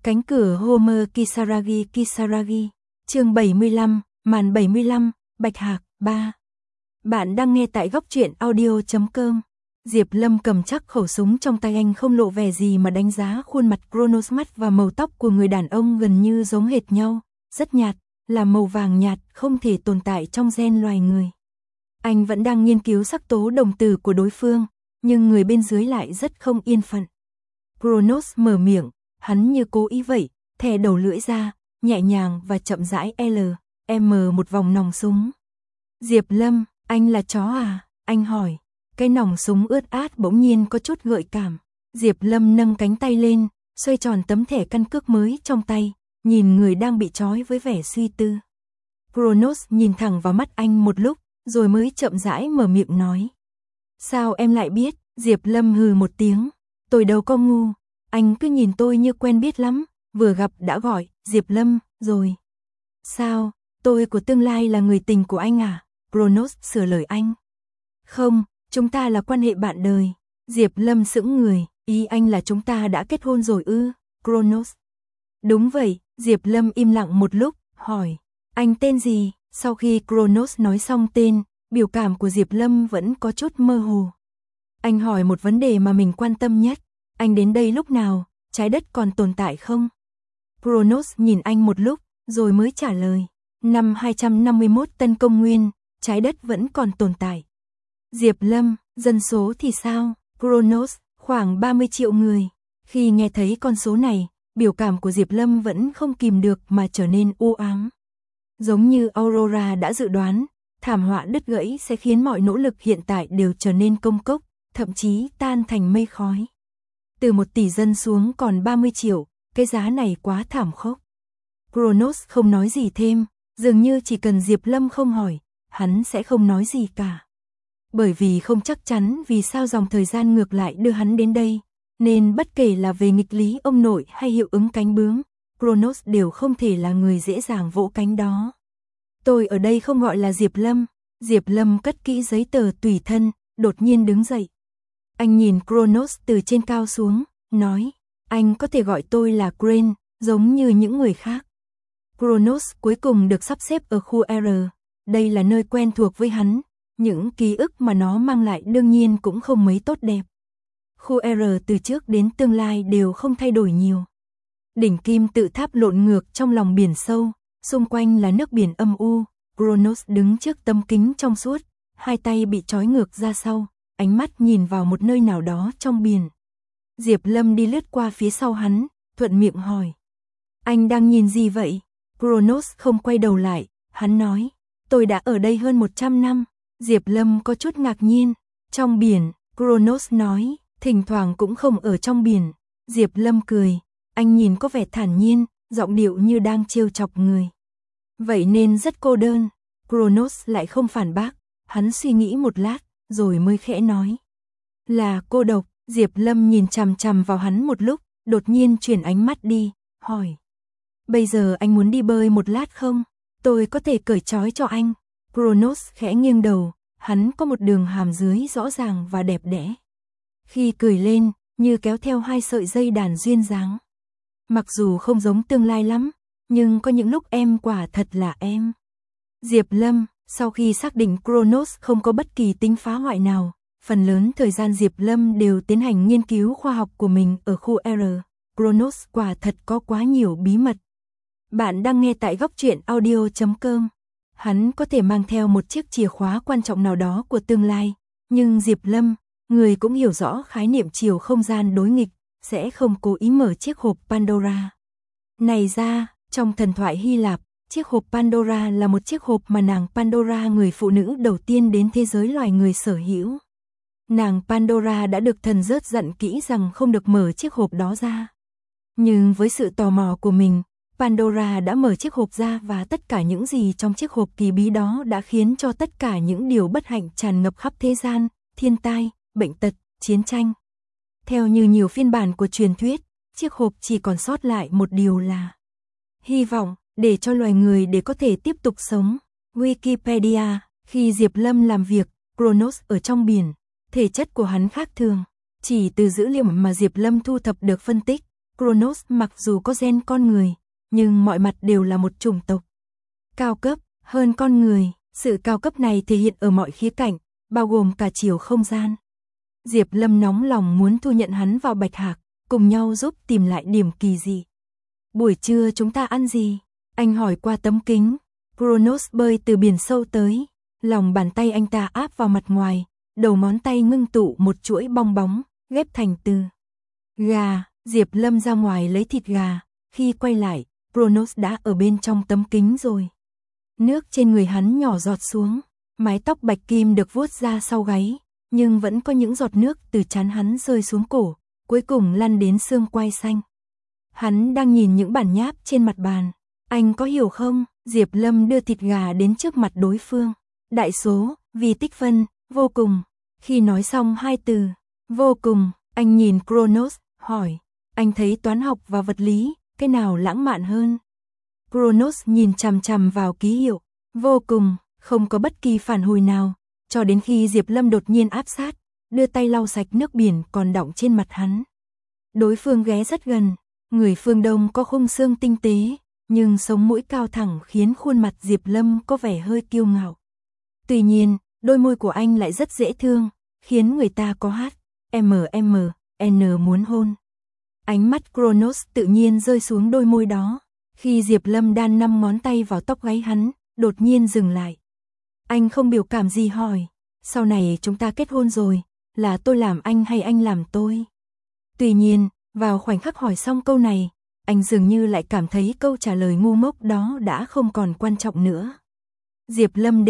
Cánh cửa Homer Kisaragi. Chương 75, màn 75, Bạch Hạc 3. Bạn đang nghe tại góc truyện audio.com. Diệp Lâm cầm chắc khẩu súng trong tay, anh không lộ vẻ gì mà đánh giá khuôn mặt Kronos. Mắt và màu tóc của người đàn ông gần như giống hệt nhau, rất nhạt, là màu vàng nhạt, không thể tồn tại trong gen loài người. Anh vẫn đang nghiên cứu sắc tố đồng tử của đối phương, nhưng người bên dưới lại rất không yên phận. Kronos mở miệng, hắn như cố ý vậy, thè đầu lưỡi ra, nhẹ nhàng và chậm rãi một vòng nòng súng. Diệp Lâm, anh là chó à? Anh hỏi. Cái nòng súng ướt át bỗng nhiên có chút gợi cảm. Diệp Lâm nâng cánh tay lên, xoay tròn tấm thẻ căn cước mới trong tay, nhìn người đang bị trói với vẻ suy tư. Kronos nhìn thẳng vào mắt anh một lúc, rồi mới chậm rãi mở miệng nói. Sao em lại biết? Diệp Lâm hừ một tiếng. Tôi đâu có ngu. Anh cứ nhìn tôi như quen biết lắm, vừa gặp đã gọi Diệp Lâm rồi. Sao, tôi của tương lai là người tình của anh à? Kronos sửa lời anh. Không, chúng ta là quan hệ bạn đời. Diệp Lâm sững người, ý anh là chúng ta đã kết hôn rồi ư? Kronos. Đúng vậy. Diệp Lâm im lặng một lúc, hỏi. Anh tên gì? Sau khi Kronos nói xong tên, biểu cảm của Diệp Lâm vẫn có chút mơ hồ. Anh hỏi một vấn đề mà mình quan tâm nhất. Anh đến đây lúc nào? Trái đất còn tồn tại không? Kronos nhìn anh một lúc, rồi mới trả lời. Năm 251 Tân Công Nguyên, trái đất vẫn còn tồn tại. Diệp Lâm, dân số thì sao? Kronos, khoảng 30 triệu người. Khi nghe thấy con số này, biểu cảm của Diệp Lâm vẫn không kìm được mà trở nên u ám. Giống như Aurora đã dự đoán, thảm họa đứt gãy sẽ khiến mọi nỗ lực hiện tại đều trở nên công cốc, thậm chí tan thành mây khói. Từ 1 tỷ dân xuống còn 30 triệu, cái giá này quá thảm khốc. Kronos không nói gì thêm, dường như chỉ cần Diệp Lâm không hỏi, hắn sẽ không nói gì cả. Bởi vì không chắc chắn vì sao dòng thời gian ngược lại đưa hắn đến đây, nên bất kể là về nghịch lý ông nội hay hiệu ứng cánh bướm, Kronos đều không thể là người dễ dàng vỗ cánh đó. Tôi ở đây không gọi là Diệp Lâm. Diệp Lâm cất kỹ giấy tờ tùy thân, đột nhiên đứng dậy. Anh nhìn Kronos từ trên cao xuống, nói, anh có thể gọi tôi là Crane, giống như những người khác. Kronos cuối cùng được sắp xếp ở khu R, đây là nơi quen thuộc với hắn, những ký ức mà nó mang lại đương nhiên cũng không mấy tốt đẹp. Khu R từ trước đến tương lai đều không thay đổi nhiều. Đỉnh kim tự tháp lộn ngược trong lòng biển sâu, xung quanh là nước biển âm u. Kronos đứng trước tấm kính trong suốt, hai tay bị trói ngược ra sau, ánh mắt nhìn vào một nơi nào đó trong biển. Diệp Lâm đi lướt qua phía sau hắn, thuận miệng hỏi. Anh đang nhìn gì vậy? Kronos không quay đầu lại, hắn nói. Tôi đã ở đây hơn 100 năm. Diệp Lâm có chút ngạc nhiên. Trong biển, Kronos nói, thỉnh thoảng cũng không ở trong biển. Diệp Lâm cười, anh nhìn có vẻ thản nhiên, giọng điệu như đang trêu chọc người. Vậy nên rất cô đơn. Kronos lại không phản bác, hắn suy nghĩ một lát, rồi mới khẽ nói. Là cô độc. Diệp Lâm nhìn chằm chằm vào hắn một lúc, đột nhiên chuyển ánh mắt đi, hỏi. Bây giờ anh muốn đi bơi một lát không? Tôi có thể cởi trói cho anh. Kronos khẽ nghiêng đầu, hắn có một đường hàm dưới rõ ràng và đẹp đẽ. Khi cười lên, như kéo theo 2 sợi dây đàn duyên dáng. Mặc dù không giống tương lai lắm, nhưng có những lúc em quả thật là em. Diệp Lâm, sau khi xác định Kronos không có bất kỳ tính phá hoại nào, phần lớn thời gian Diệp Lâm đều tiến hành nghiên cứu khoa học của mình ở khu R. Kronos quả thật có quá nhiều bí mật. Bạn đang nghe tại góc truyện audio.com. Hắn có thể mang theo một chiếc chìa khóa quan trọng nào đó của tương lai, nhưng Diệp Lâm, người cũng hiểu rõ khái niệm chiều không gian đối nghịch, sẽ không cố ý mở chiếc hộp Pandora. Này ra, trong thần thoại Hy Lạp, chiếc hộp Pandora là một chiếc hộp mà nàng Pandora, người phụ nữ đầu tiên đến thế giới loài người, sở hữu. Nàng Pandora đã được thần rớt dặn kỹ rằng không được mở chiếc hộp đó ra. Nhưng với sự tò mò của mình, Pandora đã mở chiếc hộp ra và tất cả những gì trong chiếc hộp kỳ bí đó đã khiến cho tất cả những điều bất hạnh tràn ngập khắp thế gian, thiên tai, bệnh tật, chiến tranh. Theo như nhiều phiên bản của truyền thuyết, chiếc hộp chỉ còn sót lại một điều là hy vọng để cho loài người để có thể tiếp tục sống. Wikipedia, khi Diệp Lâm làm việc, Kronos ở trong biển, thể chất của hắn khác thường. Chỉ từ dữ liệu mà Diệp Lâm thu thập được phân tích, Kronos mặc dù có gen con người, nhưng mọi mặt đều là một chủng tộc cao cấp hơn con người. Sự cao cấp này thể hiện ở mọi khía cạnh, bao gồm cả chiều không gian. Diệp Lâm nóng lòng muốn thu nhận hắn vào Bạch Hạc, cùng nhau giúp tìm lại điểm kỳ dị. Buổi trưa chúng ta ăn gì? Anh hỏi qua tấm kính. Kronos bơi từ biển sâu tới, lòng bàn tay anh ta áp vào mặt ngoài, đầu ngón tay ngưng tụ một chuỗi bong bóng, ghép thành từ gà. Diệp Lâm ra ngoài lấy thịt gà, khi quay lại, Kronos đã ở bên trong tấm kính rồi. Nước trên người hắn nhỏ giọt xuống, mái tóc bạch kim được vuốt ra sau gáy, nhưng vẫn có những giọt nước từ trán hắn rơi xuống cổ, cuối cùng lăn đến xương quai xanh. Hắn đang nhìn những bản nháp trên mặt bàn. Anh có hiểu không? Diệp Lâm đưa thịt gà đến trước mặt đối phương. Đại số, vì tích phân, vô cùng. Khi nói xong hai từ, vô cùng, anh nhìn Kronos, hỏi, anh thấy toán học và vật lý, cái nào lãng mạn hơn? Kronos nhìn chằm chằm vào ký hiệu, vô cùng, không có bất kỳ phản hồi nào, cho đến khi Diệp Lâm đột nhiên áp sát, đưa tay lau sạch nước biển còn đọng trên mặt hắn. Đối phương ghé rất gần, người phương Đông có khung xương tinh tế, nhưng sống mũi cao thẳng khiến khuôn mặt Diệp Lâm có vẻ hơi kiêu ngạo. Tuy nhiên, đôi môi của anh lại rất dễ thương, khiến người ta có N muốn hôn. Ánh mắt Kronos tự nhiên rơi xuống đôi môi đó. Khi Diệp Lâm đan 5 ngón tay vào tóc gáy hắn, đột nhiên dừng lại. Anh không biểu cảm gì hỏi, sau này chúng ta kết hôn rồi, là tôi làm anh hay anh làm tôi? Tuy nhiên, vào khoảnh khắc hỏi xong câu này, anh dường như lại cảm thấy câu trả lời ngu ngốc đó đã không còn quan trọng nữa. Diệp Lâm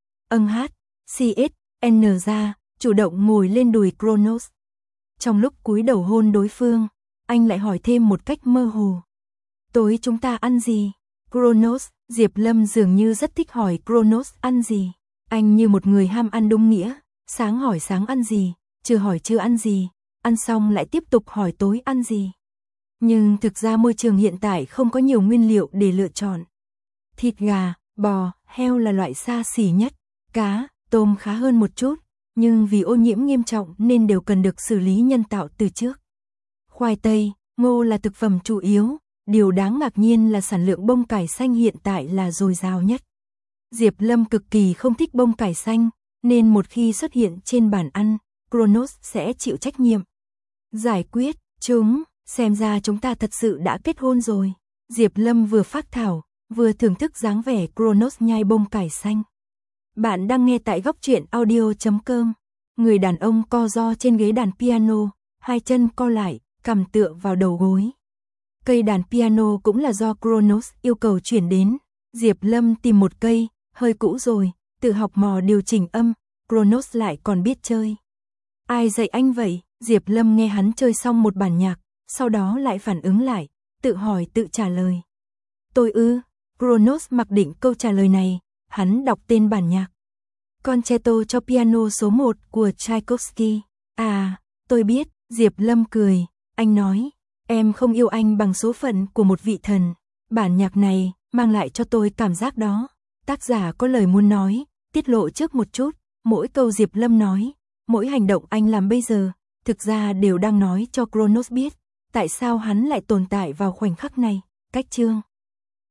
CSN ra, chủ động ngồi lên đùi Kronos. Trong lúc cúi đầu hôn đối phương, anh lại hỏi thêm một cách mơ hồ. Tối chúng ta ăn gì? Kronos, Diệp Lâm dường như rất thích hỏi Kronos ăn gì. Anh như một người ham ăn đúng nghĩa, sáng hỏi sáng ăn gì, trưa hỏi trưa ăn gì, ăn xong lại tiếp tục hỏi tối ăn gì. Nhưng thực ra môi trường hiện tại không có nhiều nguyên liệu để lựa chọn. Thịt gà, bò, heo là loại xa xỉ nhất, cá, tôm khá hơn một chút, nhưng vì ô nhiễm nghiêm trọng nên đều cần được xử lý nhân tạo từ trước. Khoai tây, ngô là thực phẩm chủ yếu, điều đáng ngạc nhiên là sản lượng bông cải xanh hiện tại là dồi dào nhất. Diệp Lâm cực kỳ không thích bông cải xanh, nên một khi xuất hiện trên bàn ăn, Kronos sẽ chịu trách nhiệm giải quyết chúng. Xem ra chúng ta thật sự đã kết hôn rồi. Diệp Lâm vừa phác thảo, vừa thưởng thức dáng vẻ Kronos nhai bông cải xanh. Bạn đang nghe tại góc truyện audio.com. Người đàn ông co ro trên ghế đàn piano, hai chân co lại, cằm tựa vào đầu gối. Cây đàn piano cũng là do Kronos yêu cầu chuyển đến. Diệp Lâm tìm một cây, hơi cũ rồi, tự học mò điều chỉnh âm, Kronos lại còn biết chơi. Ai dạy anh vậy? Diệp Lâm nghe hắn chơi xong một bản nhạc, sau đó lại phản ứng lại, tự hỏi tự trả lời. Tôi ư? Kronos mặc định câu trả lời này, hắn đọc tên bản nhạc. Concerto cho piano số 1 của Tchaikovsky. À, tôi biết, Diệp Lâm cười, anh nói, em không yêu anh bằng số phận của một vị thần. Bản nhạc này mang lại cho tôi cảm giác đó. Tác giả có lời muốn nói, tiết lộ trước một chút, mỗi câu Diệp Lâm nói, mỗi hành động anh làm bây giờ, thực ra đều đang nói cho Kronos biết, tại sao hắn lại tồn tại vào khoảnh khắc này. Cách chương